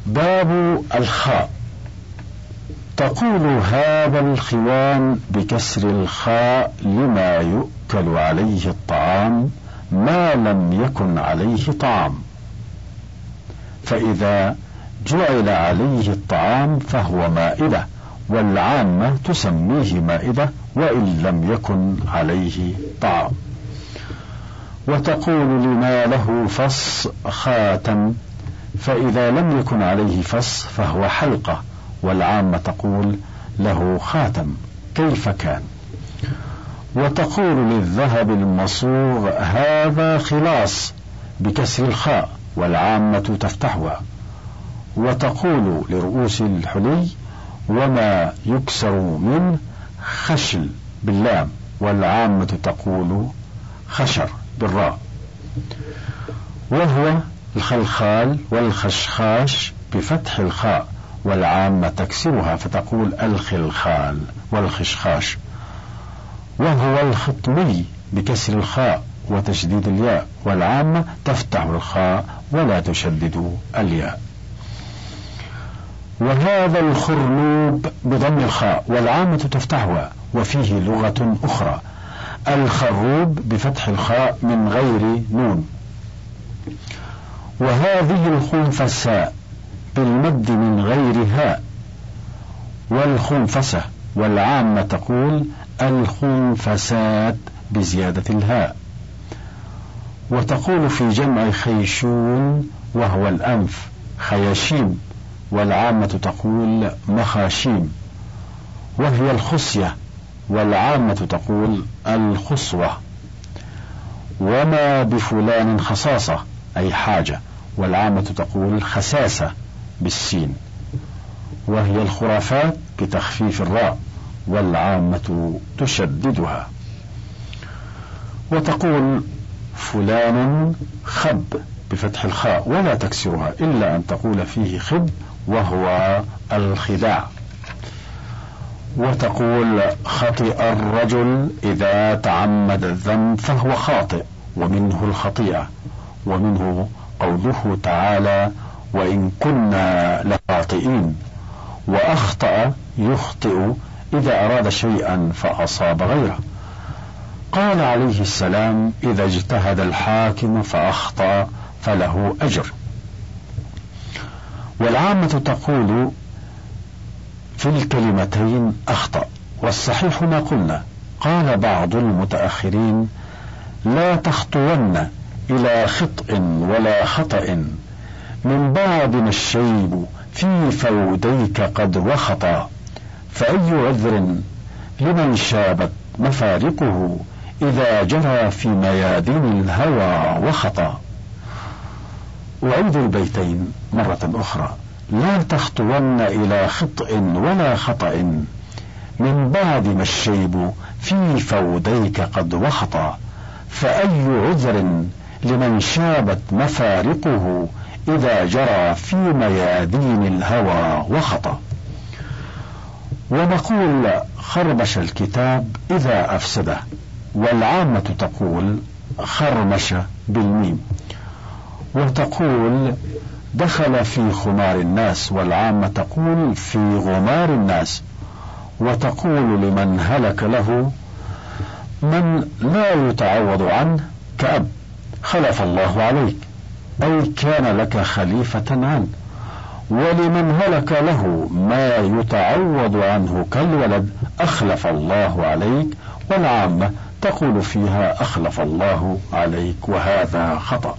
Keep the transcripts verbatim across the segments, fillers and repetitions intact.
باب الخاء. تقول هذا الخوان بكسر الخاء لما يؤكل عليه الطعام ما لم يكن عليه طعام، فإذا جعل عليه الطعام فهو مائدة، والعامة تسميه مائدة وإن لم يكن عليه طعام. وتقول لما له فص خاتم، فإذا لم يكن عليه فص فهو حلقة، والعامة تقول له خاتم كيف كان. وتقول للذهب المصوغ هذا خلاص بكسر الخاء، والعامة تفتحها. وتقول لرؤوس الحلي وما يكسر منه خشل باللام، والعامة تقول خشر بالراء. وهو الخلخال والخشخاش بفتح الخاء، والعامة تكسرها فتقول الخلخال والخشخاش. وهو الخطمي بكسر الخاء وتشديد الياء، والعامة تفتح الخاء ولا تشدد الياء. وهذا الخرنوب بضم الخاء، والعامة تفتحها، وفيه لغة أخرى الخروب بفتح الخاء من غير نون. وهذه الخنفساء بالمد من غير هاء، والخنفسة، والعامة تقول الخنفسات بزيادة الهاء. وتقول في جمع خيشون وهو الأنف خياشيم، والعامة تقول مخاشيم. وهي الخصية، والعامة تقول الخصوة. وما بفلان خصاصة أي حاجة، والعامة تقول خساسة بالسين. وهي الخرافات بتخفيف الراء، والعامة تشددها. وتقول فلان خب بفتح الخاء ولا تكسرها، إلا أن تقول فيه خب وهو الخداع. وتقول خطئ الرجل إذا تعمد الذنب فهو خاطئ، ومنه الخطيئة. ومنه قوله تعالى وإن كنا لخاطئين. وأخطأ يخطئ إذا أراد شيئا فأصاب غيره. قال عليه السلام إذا اجتهد الحاكم فأخطأ فله أجر. والعامة تقول في الكلمتين أخطأ، والصحيح ما قلنا. قال بعض المتأخرين لا تخطون إلى خطء ولا خطأ من بعد ما الشيب في فوديك قد وخطا، فأي عذر لمن شابت مفارقه إذا جرى في ميادين الهوى وخطا. أعيد البيتين مرة أخرى. لا تخطون إلى خطء ولا خطأ من بعد ما الشيب في فوديك قد وخطا، فأي عذر لمن شابت مفارقه إذا جرى في ميادين الهوى وخطا. ونقول خربش الكتاب إذا أفسده، والعامة تقول خرمش بالميم. وتقول دخل في خمار الناس، والعامة تقول في غمار الناس. وتقول لمن هلك له من لا يتعوض عنه كأب خلف الله عليك، أي كان لك خليفة عنه. ولمن هلك له ما يتعوض عنه كالولد أخلف الله عليك، والعامة تقول فيها أخلف الله عليك، وهذا خطأ.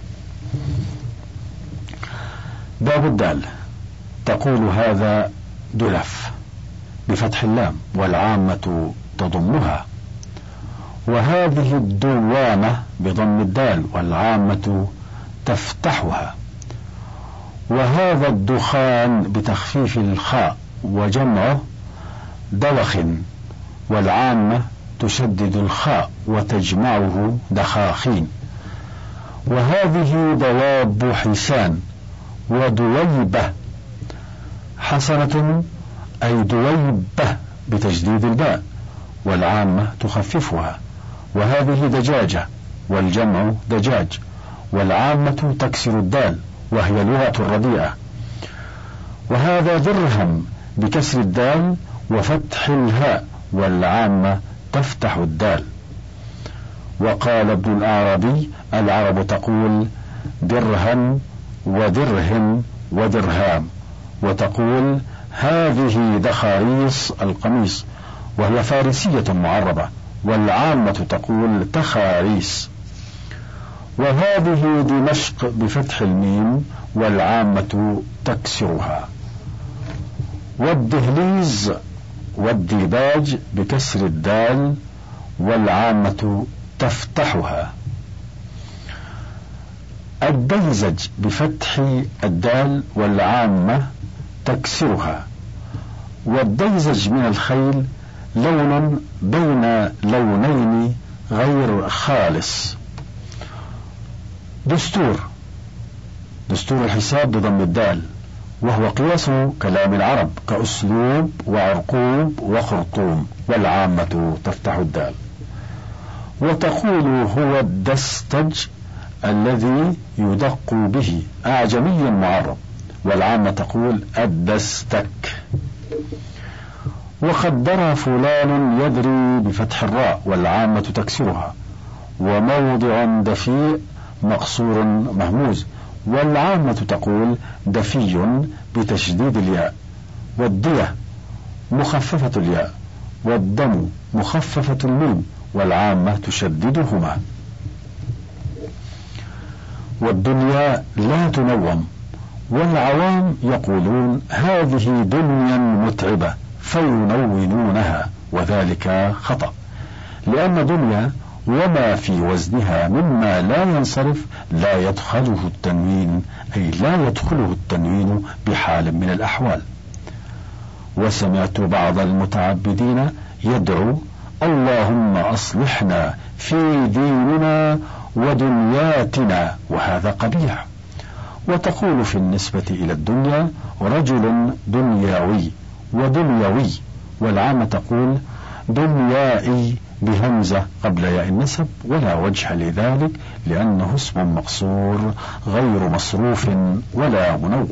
باب الدال. تقول هذا دلف بفتح اللام، والعامة تضمها. وهذه الدوامة بضم الدال، والعامة تفتحها. وهذا الدخان بتخفيف الخاء، وجمعه دوخ، والعامة تشدد الخاء وتجمعه دخاخين. وهذه دواب حسان ودويبة حسنة أي دويبة بتجديد الباء، والعامة تخففها. وهذه دجاجة، والجمع دجاج، والعامة تكسر الدال وهي لغة الرديئة. وهذا درهم بكسر الدال وفتح الهاء، والعامة تفتح الدال. وقال ابن الأعرابي: العرب تقول درهم ودرهم ودرهام، وتقول هذه دخاريص القميص، وهي فارسية معربة، والعامة تقول تخاريس. وهذه دمشق بفتح الميم، والعامة تكسرها. والدهليز والديباج بكسر الدال، والعامة تفتحها. الديزج بفتح الدال، والعامة تكسرها. والديزج من الخيل لون بين لونين غير خالص. دستور دستور الحساب بضم الدال، وهو قياس كلام العرب كأسلوب وعرقوب وخرطوم، والعامة تفتح الدال. وتقول هو الدستج الذي يدق به، أعجمي معرب، والعامة تقول الدستك. وقد درى فلان يدري بفتح الراء، والعامة تكسرها. وموضع دفيء مقصور مهموز، والعامة تقول دفي بتشديد الياء. والدية مخففة الياء، والدم مخففة الميم، والعامة تشددهما. والدنيا لا تنوم، والعوام يقولون هذه دنيا متعبة فينونونها، وذلك خطأ، لأن دنيا وما في وزنها مما لا ينصرف لا يدخله التنوين، أي لا يدخله التنوين بحال من الأحوال. وسمعت بعض المتعبدين يدعو اللهم أصلحنا في ديننا ودنياتنا، وهذا قبيح. وتقول في النسبة إلى الدنيا رجل دنياوي ودنيوي، والعامة تقول دنيائي بهمزة قبل ياء النسب، ولا وجه لذلك لأنه اسم مقصور غير مصروف ولا منون.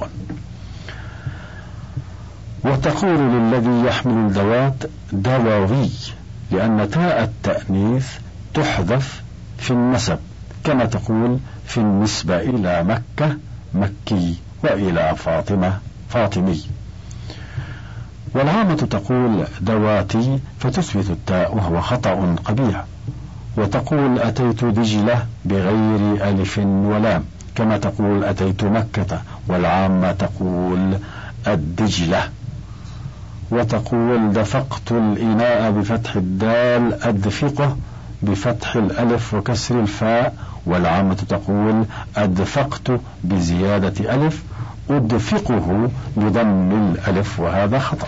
وتقول للذي يحمل الذوات دواوي، لأن تاء التأنيث تحذف في النسب، كما تقول في النسبة إلى مكة مكي، وإلى فاطمة فاطمي. والعامة تقول دواتي فتثبت التاء، وهو خطأ قبيح. وتقول أتيت دجلة بغير ألف ولام، كما تقول أتيت مكة، والعامة تقول الدجلة. وتقول دفقت الإناء بفتح الدال أدفقه بفتح الألف وكسر الفاء، والعامة تقول أدفقت بزيادة ألف أدفقه بضم الألف، وهذا خطأ.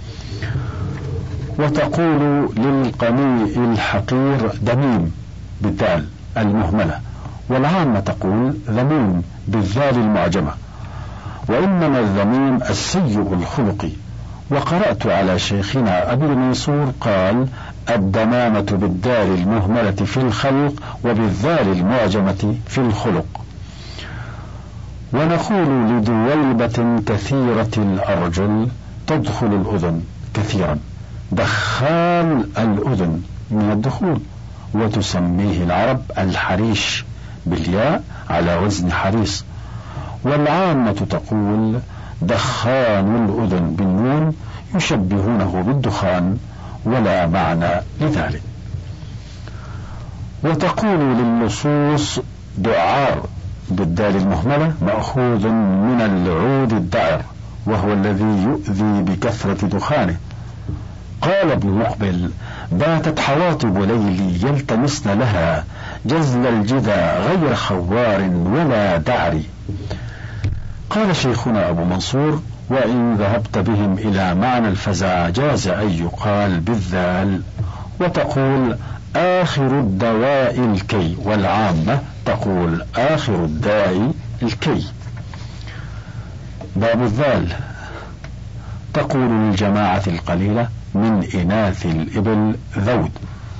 وتقول للقميء الحقير دميم بالدال المهملة، والعامة تقول ذميم بالذال المعجمة. وإنما الذميم السيء الخلق. وقرأت على شيخنا أبي المنصور قال الدمامة بالدال المهملة في الخلق، وبالذال المعجمة في الخلق. ونقول لدويبة كثيرة الأرجل تدخل الأذن كثيرا، دخال الأذن من الدخول، وتسميه العرب الحريش بالياء على وزن حريص. والعامة تقول دخان الأذن بالنون، يشبهونه بالدخان، ولا معنى لذلك. وتقول للصوص دعار بالدال المهملة، مأخوذ من العود الدعر، وهو الذي يؤذي بكثرة دخانه. قال ابن مقبل باتت حواطب ليلي يلتمسن لها جزل الجدى غير خوار ولا دعر. قال شيخنا أبو منصور وإن ذهبت بهم إلى معنى الفزع جاز أن يقال بالذال. وتقول آخر الدواء الكي، والعامة تقول آخر الداء الكي. باب الذال تقول للجماعة القليلة من إناث الإبل ذود،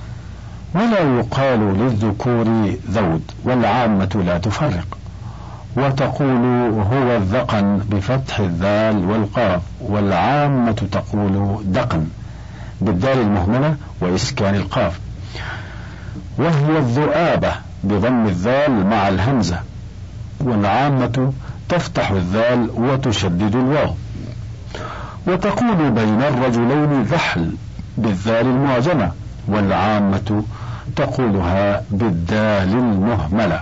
ولا يقال للذكور ذود، والعامة لا تفرق. وتقول هو الذقن بفتح الذال والقاف، والعامة تقول دقن بالدال المهملة وإسكان القاف، وهي الذؤابة بضم الذال مع الهمزة، والعامة تفتح الذال وتشدد الواو. وتقول بين الرجلين ذحل بالذال المعجمة، والعامة تقولها بالدال المهملة.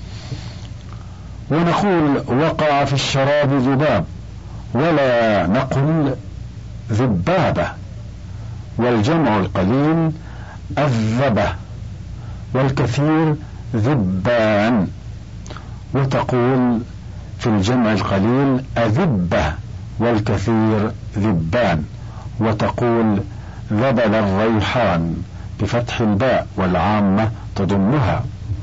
ونقول وقع في الشراب ذباب، ولا نقل ذبابة، والجمع القليل أذبة، والكثير ذبان. وتقول في الجمع القليل أذبة، والكثير ذبان. وتقول ذبل الريحان بفتح الباء، والعامة تضمها.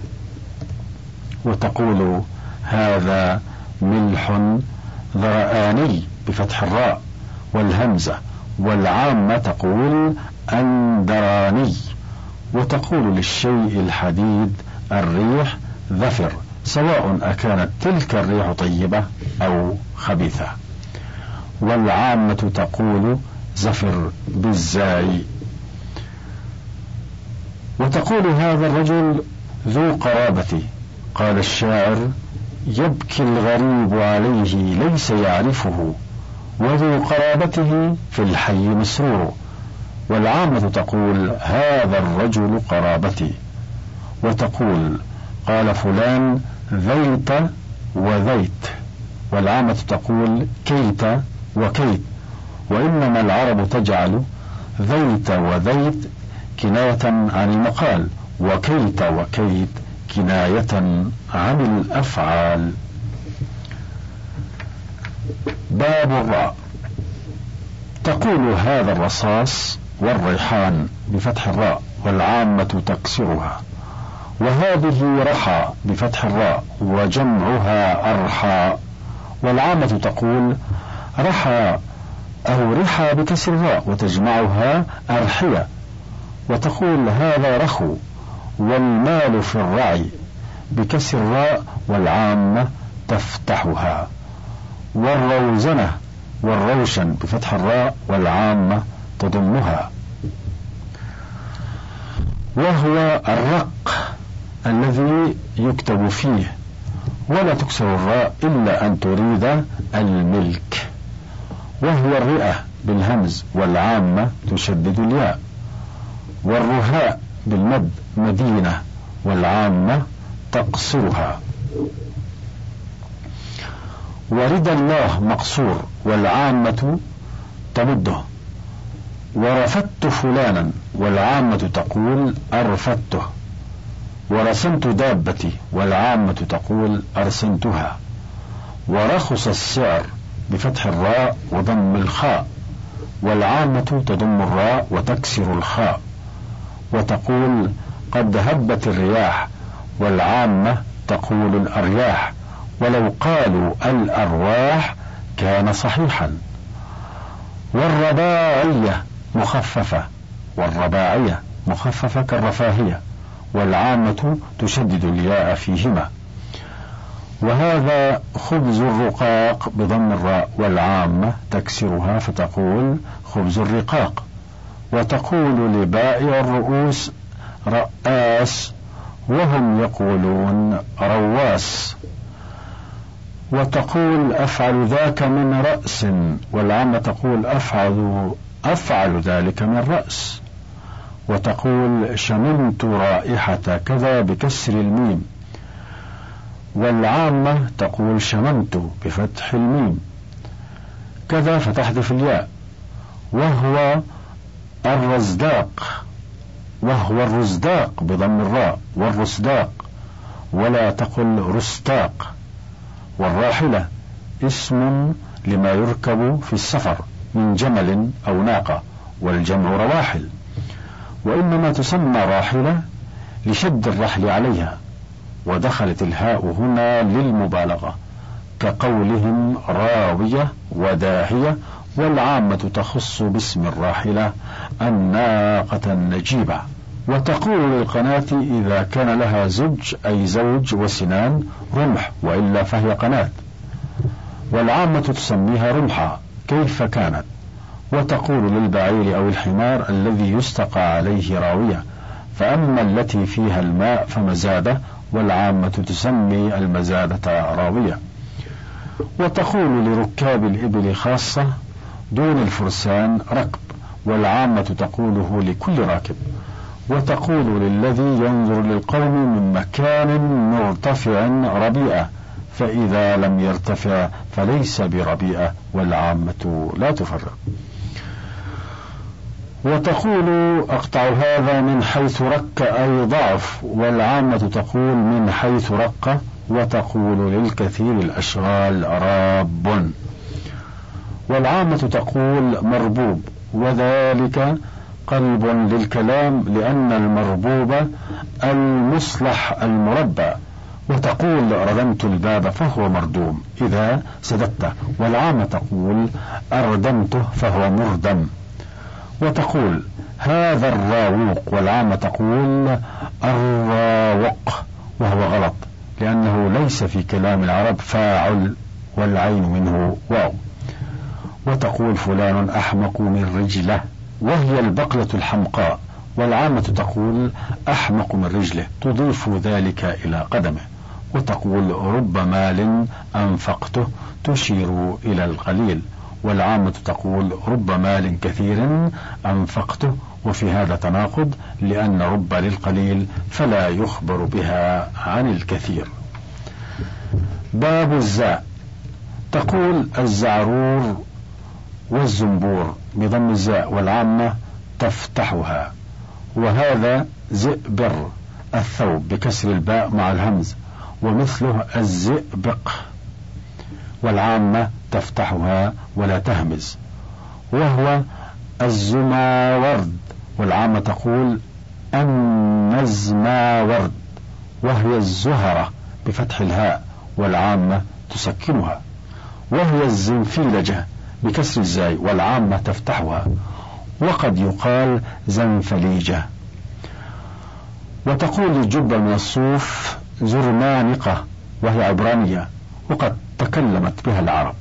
وتقول هذا ملح ذرآني بفتح الراء والهمزة، والعامة تقول أندراني. وتقول للشيء الحديد الريح ذفر، سواء أكانت تلك الريح طيبة أو خبيثة. والعامة تقول زفر بالزاي. وتقول هذا الرجل ذو قرابتي، قال الشاعر يبكي الغريب عليه ليس يعرفه، وذو قرابته في الحي مسرور. والعامة تقول هذا الرجل قرابتي. وتقول قال فلان ذيت وذيت، والعامة تقول كيت وكيت. وإنما العرب تجعل ذيت وذيت كناية عن المقال، وكيت وكيت كناية عن الأفعال. باب الراء. تقول هذا الرصاص والريحان بفتح الراء، والعامة تكسرها. وهذه رحى بفتح الراء، وجمعها أرحى، والعامة تقول رحى أو رحى بكسر الراء، وتجمعها أرحية. وتقول هذا رخو، والمال في الرعي بكسر الراء، والعامة تفتحها. والروزنة والروشن بفتح الراء، والعامة تضمها. وهو الرق الذي يكتب فيه، ولا تكسر الراء إلا أن تريد الملك. وهو الرئة بالهمز، والعامة تشدد الياء. والرهاء بالمد مدينة، والعامة تقصرها. ورد الله مقصور، والعامة تمده. ورفدت فلانا، والعامة تقول أرفدته. ورسمت دابتي، والعامة تقول أرسمتها. ورخص السعر بفتح الراء وضم الخاء، والعامة تضم الراء وتكسر الخاء. وتقول قد هبت الرياح، والعامة تقول الأرياح، ولو قالوا الأرواح كان صحيحا. والرباعية مخففة، والرباعية مخففة كالرفاهية، والعامة تشدد الياء فيهما. وهذا خبز الرقاق بضم الراء، والعامة تكسرها فتقول خبز الرقاق. وتقول لبائع الرؤوس رآس، وهم يقولون رواس. وتقول أفعل ذاك من رأس، والعامة تقول أفعل أفعل ذلك من رأس. وتقول شممت رائحة كذا بكسر الميم، والعامة تقول شممت بفتح الميم كذا فتحذف الياء. وهو الرزداق، وهو الرزداق بضم الراء، والرسداق، ولا تقل رستاق. والراحلة اسم لما يركب في السفر من جمل أو ناقة، والجمع رواحل. وإنما تسمى راحلة لشد الرحل عليها، ودخلت الهاء هنا للمبالغة، كقولهم راوية وداهية. والعامة تخص باسم الراحلة الناقة النجيبة. وتقول للقناة إذا كان لها زج أي زوج وسنان رمح، وإلا فهي قناة. والعامة تسميها رمحا كيف كانت. وتقول للبعير أو الحمار الذي يستقى عليه راوية، فأما التي فيها الماء فمزادة، والعامة تسمي المزادة راوية. وتقول لركاب الإبل خاصة دون الفرسان ركب، والعامة تقوله لكل راكب. وتقول للذي ينظر للقوم من مكان مرتفع ربيئة، فإذا لم يرتفع فليس بربيئة، والعامة لا تفرق. وتقول أقطع هذا من حيث رك أي ضعف، والعامة تقول من حيث رق. وتقول للكثير الأشغال راب، والعامة تقول مربوب، وذلك قلب للكلام لأن المربوب المصلح المربى. وتقول ردمت الباب فهو مردوم إذا سددته، والعامة تقول أردمته فهو مردم. وتقول هذا الراوق، والعامة تقول الراوق، وهو غلط لأنه ليس في كلام العرب فاعل والعين منه واو. وتقول فلان أحمق من رجله، وهي البقلة الحمقاء، والعامة تقول أحمق من رجله تضيف ذلك إلى قدمه. وتقول رب مال أنفقته تشير إلى القليل، والعامة تقول رب مال كثير أنفقته، وفي هذا تناقض لأن رب للقليل فلا يخبر بها عن الكثير. باب الزاء. تقول الزعرور والزنبور بضم الزاء، والعامة تفتحها. وهذا زئبر الثوب بكسر الباء مع الهمز، ومثله الزئبق، والعامة تفتحها ولا تهمز. وهو الزماورد، والعامة تقول النزماورد. وهي الزهرة بفتح الهاء، والعامة تسكنها. وهي الزنفيلجة بكسر الزاي، والعامة تفتحها، وقد يقال زنفليجة. وتقول الجبة من الصوف زرمانقة، وهي عبرانية وقد تكلمت بها العرب.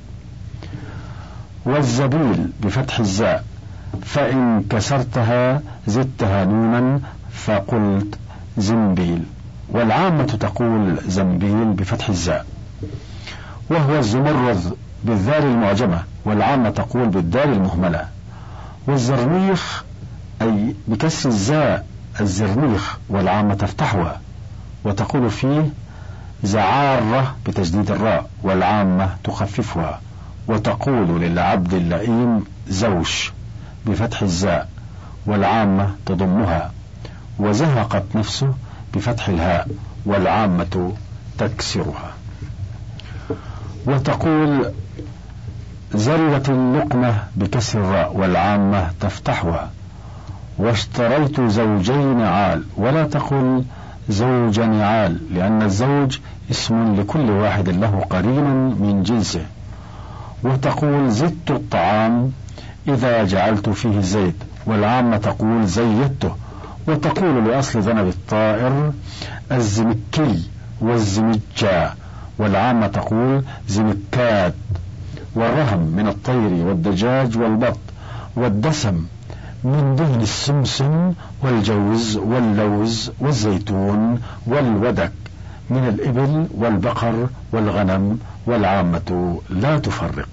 والزبيل بفتح الزاء، فإن كسرتها زدتها نونا فقلت زنبيل، والعامة تقول زنبيل بفتح الزاء. وهو الزمرد بالذال المعجمة، والعامة تقول بالدال المهملة. والزرنيخ أي بكسر الزاء الزرنيخ، والعامة تفتحها وتقول فيه زعارة بتجديد الراء، والعامة تخففها. وتقول للعبد اللئيم زوش بفتح الزاء، والعامة تضمها. وزهقت نفسه بفتح الهاء، والعامة تكسرها. وتقول زرت اللقمة بكسر الراء، والعامة تفتحها. واشتريت زوجين عال، ولا تقل زوج نعال لأن الزوج اسم لكل واحد له قرين من جنسه. وتقول زدت الطعام إذا جعلت فيه الزيت، والعامة تقول زيدته. وتقول لأصل ذنب الطائر الزمكي والزمجا، والعامة تقول زمكاد. والرهم من الطير والدجاج والبط، والدسم من دهن السمسم والجوز واللوز والزيتون والودك من الإبل والبقر والغنم، والعامة لا تفرق.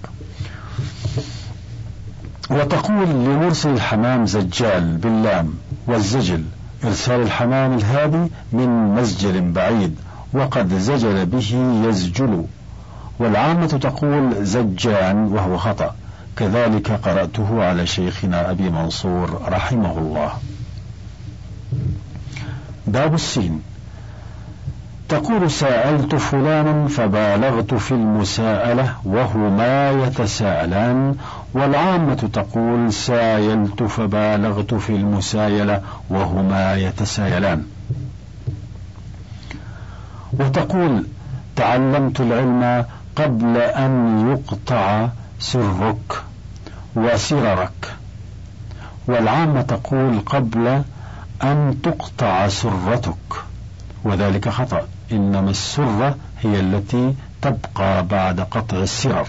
وتقول لمرسل الحمام زجال باللام، والزجل إرسال الحمام الهادي من مزجل بعيد، وقد زجل به يزجل. والعامة تقول زجان وهو خطأ، كذلك قرأته على شيخنا أبي منصور رحمه الله. باب السين. تقول سألت فلانا فبالغت في المساءلة وهما يتساءلان، والعامة تقول سايلت فبالغت في المسايلة وهما يتسايلان. وتقول تعلمت العلم قبل أن يقطع سرك وسررك، والعامة تقول قبل أن تقطع سرتك، وذلك خطأ، إنما السرة هي التي تبقى بعد قطع السرر.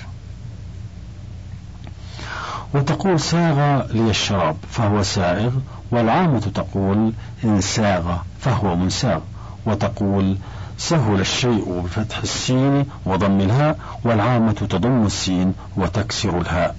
وتقول ساغ لي الشراب فهو سائغ، والعامة تقول إن ساغ فهو منساغ. وتقول سهل الشيء بفتح السين وضم الهاء، والعامة تضم السين وتكسر الهاء.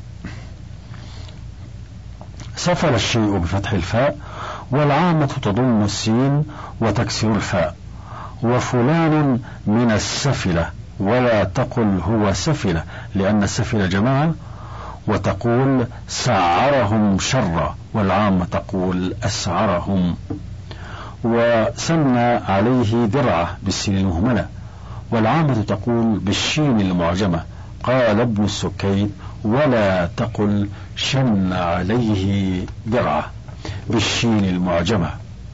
سفل الشيء بفتح الفاء، والعامة تضم السين وتكسر الفاء. وفلان من السفلة، ولا تقل هو سفلة لأن السفلة جماعة. وتقول سعرهم شرا، والعامة تقول أسعرهم. وسمى عليه درعة بالسين المهملة، والعامة تقول بالشين المعجمة. قال ابن السكيت ولا تقل شن عليه درعة بالشين المعجمة.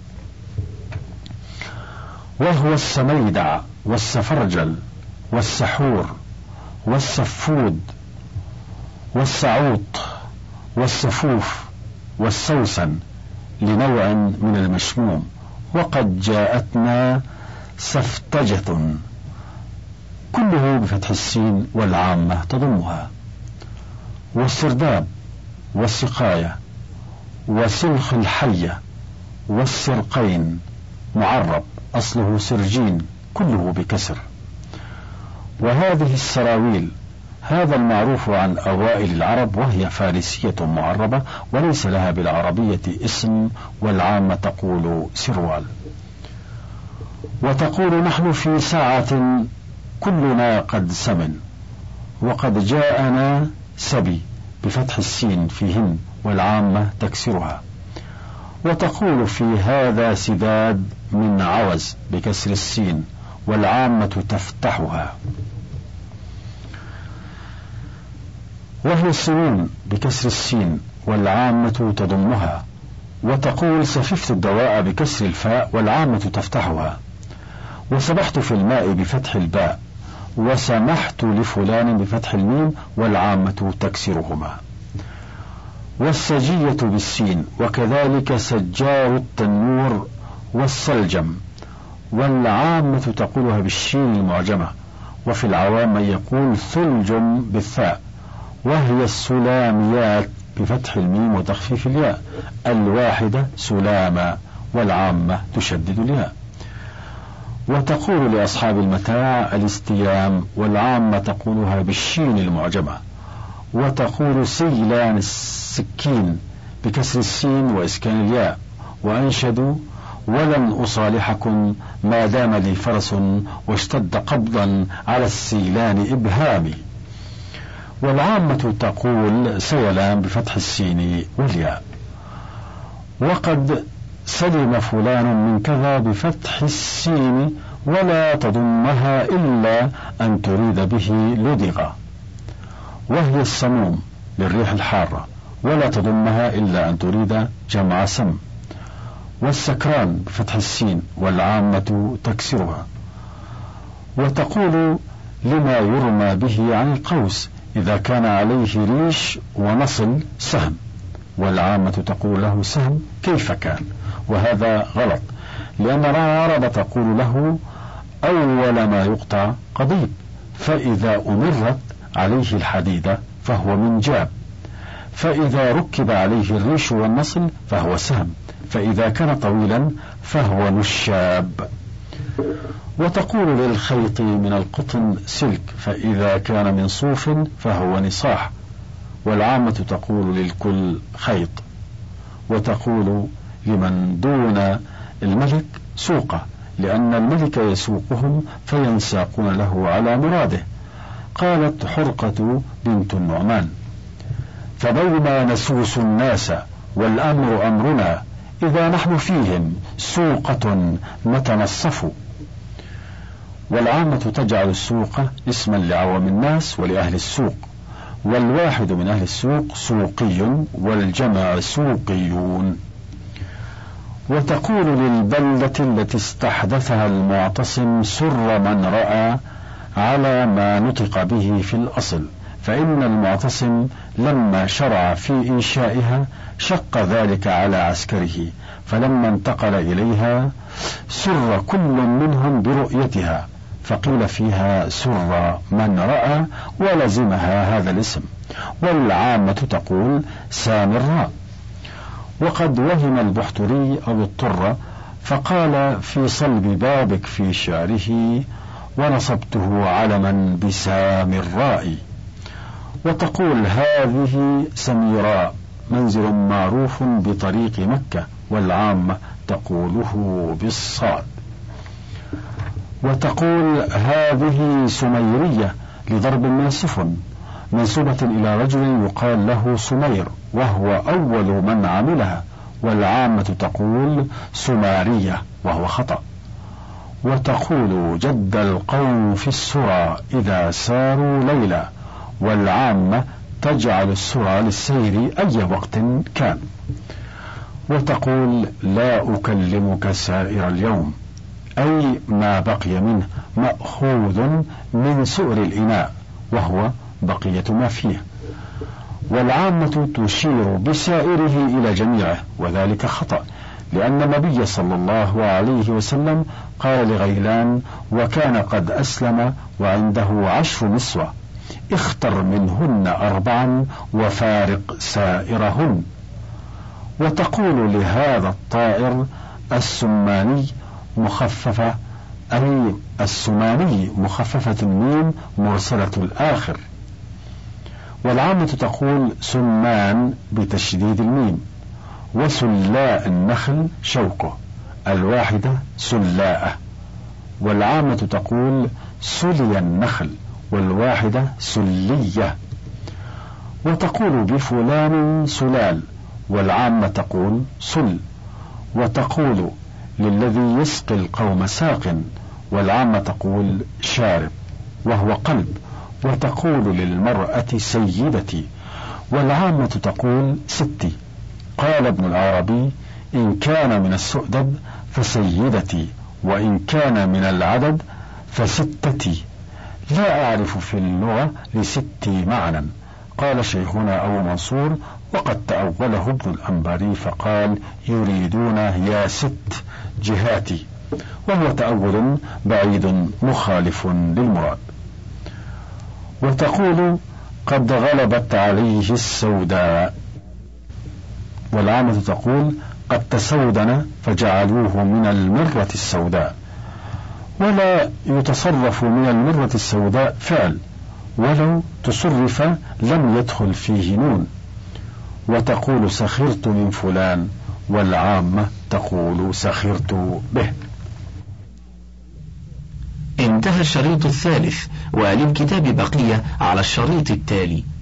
وهو السميدع والسفرجل والسحور والسفود والسعوط والسفوف والسوسن لنوع من المشموم. وقد جاءتنا سفتجة، كله بفتح السين والعامة تضمها. والسرداب والسقاية وسلخ الحية والسرقين معرب أصله سرجين كله بكسر. وهذه السراويل، هذا المعروف عن أوائل العرب، وهي فارسية معربة وليس لها بالعربية اسم، والعامة تقول سروال. وتقول نحن في ساعة كلنا قد سمن، وقد جاءنا سبي بفتح السين فيهن، والعامة تكسرها. وتقول في هذا سداد من عوز بكسر السين، والعامة تفتحها. وهي السنون بكسر السين، والعامة تضمها. وتقول سففت الدواء بكسر الفاء، والعامة تفتحها. وسبحت في الماء بفتح الباء، وسمحت لفلان بفتح الميم، والعامة تكسرهما. والسجية بالسين، وكذلك سجار التنور والسلجم، والعامة تقولها بالشين المعجمة. وفي العوام من يقول ثلجم بالثاء. وهي السلاميات بفتح الميم وتخفيف الياء، الواحدة سلاما، والعامة تشدد الياء. وتقول لأصحاب المتاع الاستيام، والعامة تقولها بالشين المعجمة. وتقول سيلان السكين بكسر السين وإسكان الياء. وأنشدوا ولن أصالحكم ما دام لي فرس، واشتد قبضا على السيلان إبهامي. والعامة تقول سيلان بفتح السين والياء. وقد سلم فلان من كذا بفتح السين، ولا تضمها إلا أن تريد به لدغة. وهي السموم للريح الحارة، ولا تضمها إلا أن تريد جمع سم. والسكران بفتح السين، والعامة تكسرها. وتقول لما يرمى به عن القوس إذا كان عليه ريش ونصل سهم، والعامة تقول له سهم كيف كان، وهذا غلط، لأن العرب تقول له أول ما يقطع قضيب، فإذا أمرت عليه الحديدة فهو منجاب، فإذا ركب عليه الريش والنصل فهو سهم، فإذا كان طويلا فهو نشاب. وتقول للخيط من القطن سلك، فإذا كان من صوف فهو نصاح، والعامة تقول للكل خيط. وتقول لمن دون الملك سوقة، لأن الملك يسوقهم فينساقون له على مراده. قالت حرقة بنت النعمان فبينما نسوس الناس والأمر أمرنا، إذا نحن فيهم سوقة نتنصف. والعامة تجعل السوق اسما لعوام الناس ولأهل السوق، والواحد من أهل السوق سوقي، والجمع سوقيون. وتقول للبلدة التي استحدثها المعتصم سر من رأى على ما نطق به في الأصل، فإن المعتصم لما شرع في إنشائها شق ذلك على عسكره، فلما انتقل إليها سر كل منهم برؤيتها، فقيل فيها سر من رأى ولزمها هذا الاسم، والعامة تقول سامراء. وقد وهم البحتري أو اضطر فقال في صلب بابك في شعره ونصبته علما بسامراء. وتقول هذه سميراء منزل معروف بطريق مكة، والعامة تقوله بالصاد. وتقول هذه سميرية لضرب من السفن منسوبة إلى رجل يقال له سمير وهو أول من عملها، والعامة تقول سمارية وهو خطأ. وتقول جد القوم في السرى إذا ساروا ليلا، والعامة تجعل السرى للسير أي وقت كان. وتقول لا أكلمك سائر اليوم، أي ما بقي منه مأخوذ من سؤر الإناء وهو بقية ما فيه. والعامة تشير بسائره إلى جميعه، وذلك خطأ، لأن النبي صلى الله عليه وسلم قال لغيلان وكان قد أسلم وعنده عشر نسوة اختر منهن أربعا وفارق سائرهن. وتقول لهذا الطائر السماني مخففة، أي السماني مخففة الميم مرسلة الآخر. والعامة تقول سمان بتشديد الميم. وسلاء النخل شوكه، الواحدة سلاءة. والعامة تقول سلي النخل، والواحدة سلية. وتقول بفلان سلال، والعامة تقول سل. وتقول للذي يسقي القوم ساق، والعامة تقول شارب وهو قلب. وتقول للمرأة سيدتي، والعامة تقول ستي. قال ابن العربي إن كان من السؤدد فسيدتي، وإن كان من العدد فستتي. لا أعرف في اللغة لستي معنى. قال شيخنا أبو منصور وقد تأوله ابن الأنباري فقال يريدون يا ست جهاتي، وهو تأول بعيد مخالف للمراد. وتقول قد غلبت عليه السوداء، والعامة تقول قد تسودن فجعلوه من المرة السوداء. ولا يتصرف من المرة السوداء فعل، ولو تصرف لم يدخل فيه نون. وتقول سخرت من فلان، والعامة تقول سخرت به. انتهى الشريط الثالث، وللكتاب بقية على الشريط التالي.